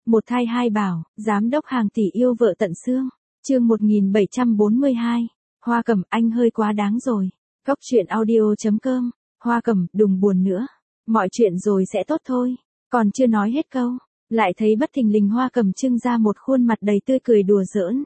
Một thai hai bảo, giám đốc hàng tỷ yêu vợ tận xương. Chương 1742. Hoa Cẩm, anh hơi quá đáng rồi. Cóc truyện audio.com. Hoa Cẩm, đừng buồn nữa. Mọi chuyện rồi sẽ tốt thôi. Còn chưa nói hết câu, lại thấy bất thình lình Hoa Cẩm trưng ra một khuôn mặt đầy tươi cười đùa giỡn.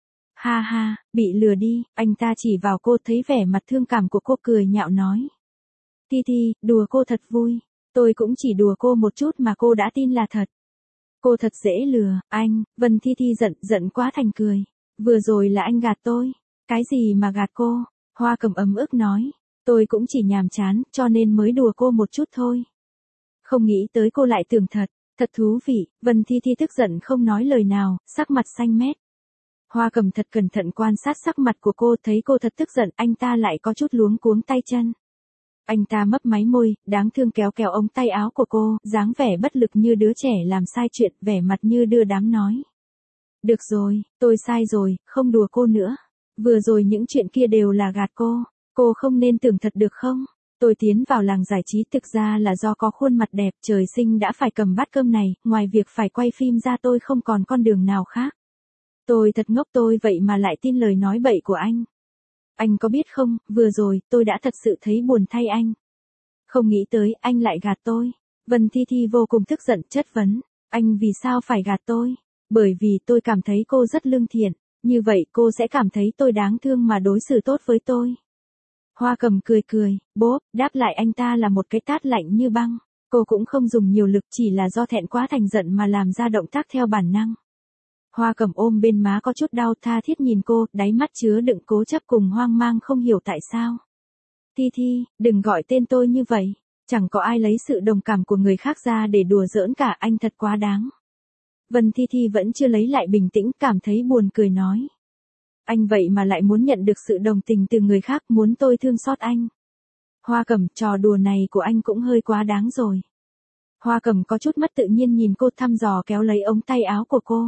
Ha ha, bị lừa đi, anh ta chỉ vào cô, thấy vẻ mặt thương cảm của cô cười nhạo nói. Thi Thi, đùa cô thật vui. Tôi cũng chỉ đùa cô một chút mà cô đã tin là thật. Cô thật dễ lừa, anh. Vân Thi Thi giận quá thành cười. Vừa rồi là anh gạt tôi. Cái gì mà gạt cô? Hoa Cẩm ấm ức nói. Tôi cũng chỉ nhàm chán, cho nên mới đùa cô một chút thôi. Không nghĩ tới cô lại tưởng thật. Thật thú vị. Vân Thi Thi tức giận không nói lời nào, sắc mặt xanh mét. Hoa Cẩm thật cẩn thận quan sát sắc mặt của cô, thấy cô thật tức giận, anh ta lại có chút luống cuống tay chân. Anh ta mấp máy môi, đáng thương kéo kéo ống tay áo của cô, dáng vẻ bất lực như đứa trẻ làm sai chuyện, vẻ mặt như đưa đám nói. Được rồi, tôi sai rồi, không đùa cô nữa. Vừa rồi những chuyện kia đều là gạt cô không nên tưởng thật được không? Tôi tiến vào làng giải trí thực ra là do có khuôn mặt đẹp, trời sinh đã phải cầm bát cơm này, ngoài việc phải quay phim ra tôi không còn con đường nào khác. Tôi thật ngốc, tôi vậy mà lại tin lời nói bậy của anh. Anh có biết không, vừa rồi, tôi đã thật sự thấy buồn thay anh. Không nghĩ tới, anh lại gạt tôi. Vân Thi Thi vô cùng tức giận, chất vấn. Anh vì sao phải gạt tôi? Bởi vì tôi cảm thấy cô rất lương thiện. Như vậy cô sẽ cảm thấy tôi đáng thương mà đối xử tốt với tôi. Hoa Cẩm cười, bốp, đáp lại anh ta là một cái tát lạnh như băng. Cô cũng không dùng nhiều lực, chỉ là do thẹn quá thành giận mà làm ra động tác theo bản năng. Hoa Cẩm ôm bên má có chút đau, tha thiết nhìn cô, đáy mắt chứa đựng cố chấp cùng hoang mang không hiểu tại sao. Thi Thi, đừng gọi tên tôi như vậy. Chẳng có ai lấy sự đồng cảm của người khác ra để đùa giỡn cả, anh thật quá đáng. Vân Thi Thi vẫn chưa lấy lại bình tĩnh, cảm thấy buồn cười nói. Anh vậy mà lại muốn nhận được sự đồng tình từ người khác, muốn tôi thương xót anh. Hoa Cẩm, trò đùa này của anh cũng hơi quá đáng rồi. Hoa Cẩm có chút mất tự nhiên nhìn cô, thăm dò kéo lấy ống tay áo của cô.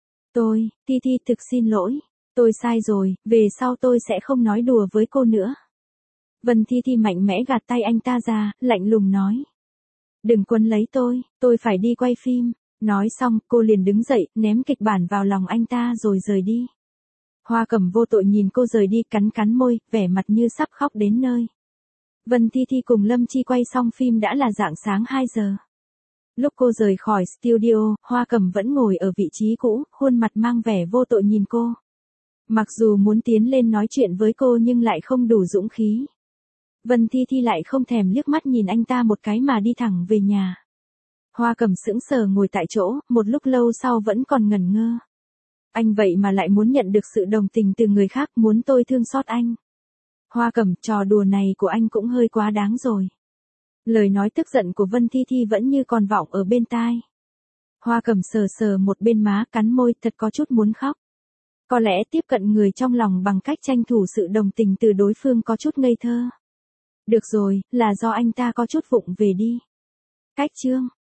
Thi Thi thực xin lỗi. Tôi sai rồi, về sau tôi sẽ không nói đùa với cô nữa. Vân Thi Thi mạnh mẽ gạt tay anh ta ra, lạnh lùng nói. Đừng quấn lấy tôi phải đi quay phim. Nói xong, cô liền đứng dậy, ném kịch bản vào lòng anh ta rồi rời đi. Hoa Cẩm vô tội nhìn cô rời đi, cắn môi, vẻ mặt như sắp khóc đến nơi. Vân Thi Thi cùng Lâm Chi quay xong phim đã là rạng sáng 2 giờ. Lúc cô rời khỏi studio, Hoa Cẩm vẫn ngồi ở vị trí cũ, khuôn mặt mang vẻ vô tội nhìn cô. Mặc dù muốn tiến lên nói chuyện với cô nhưng lại không đủ dũng khí. Vân Thi Thi lại không thèm liếc mắt nhìn anh ta một cái mà đi thẳng về nhà. Hoa Cẩm sững sờ ngồi tại chỗ, một lúc lâu sau vẫn còn ngẩn ngơ. Anh vậy mà lại muốn nhận được sự đồng tình từ người khác, muốn tôi thương xót anh. Hoa Cẩm, trò đùa này của anh cũng hơi quá đáng rồi. Lời nói tức giận của Vân Thi Thi vẫn như còn vọng ở bên tai. Hoa Cẩm sờ một bên má, cắn môi, thật có chút muốn khóc. Có lẽ tiếp cận người trong lòng bằng cách tranh thủ sự đồng tình từ đối phương có chút ngây thơ. Được rồi, là do anh ta có chút vụng về đi. Cách chương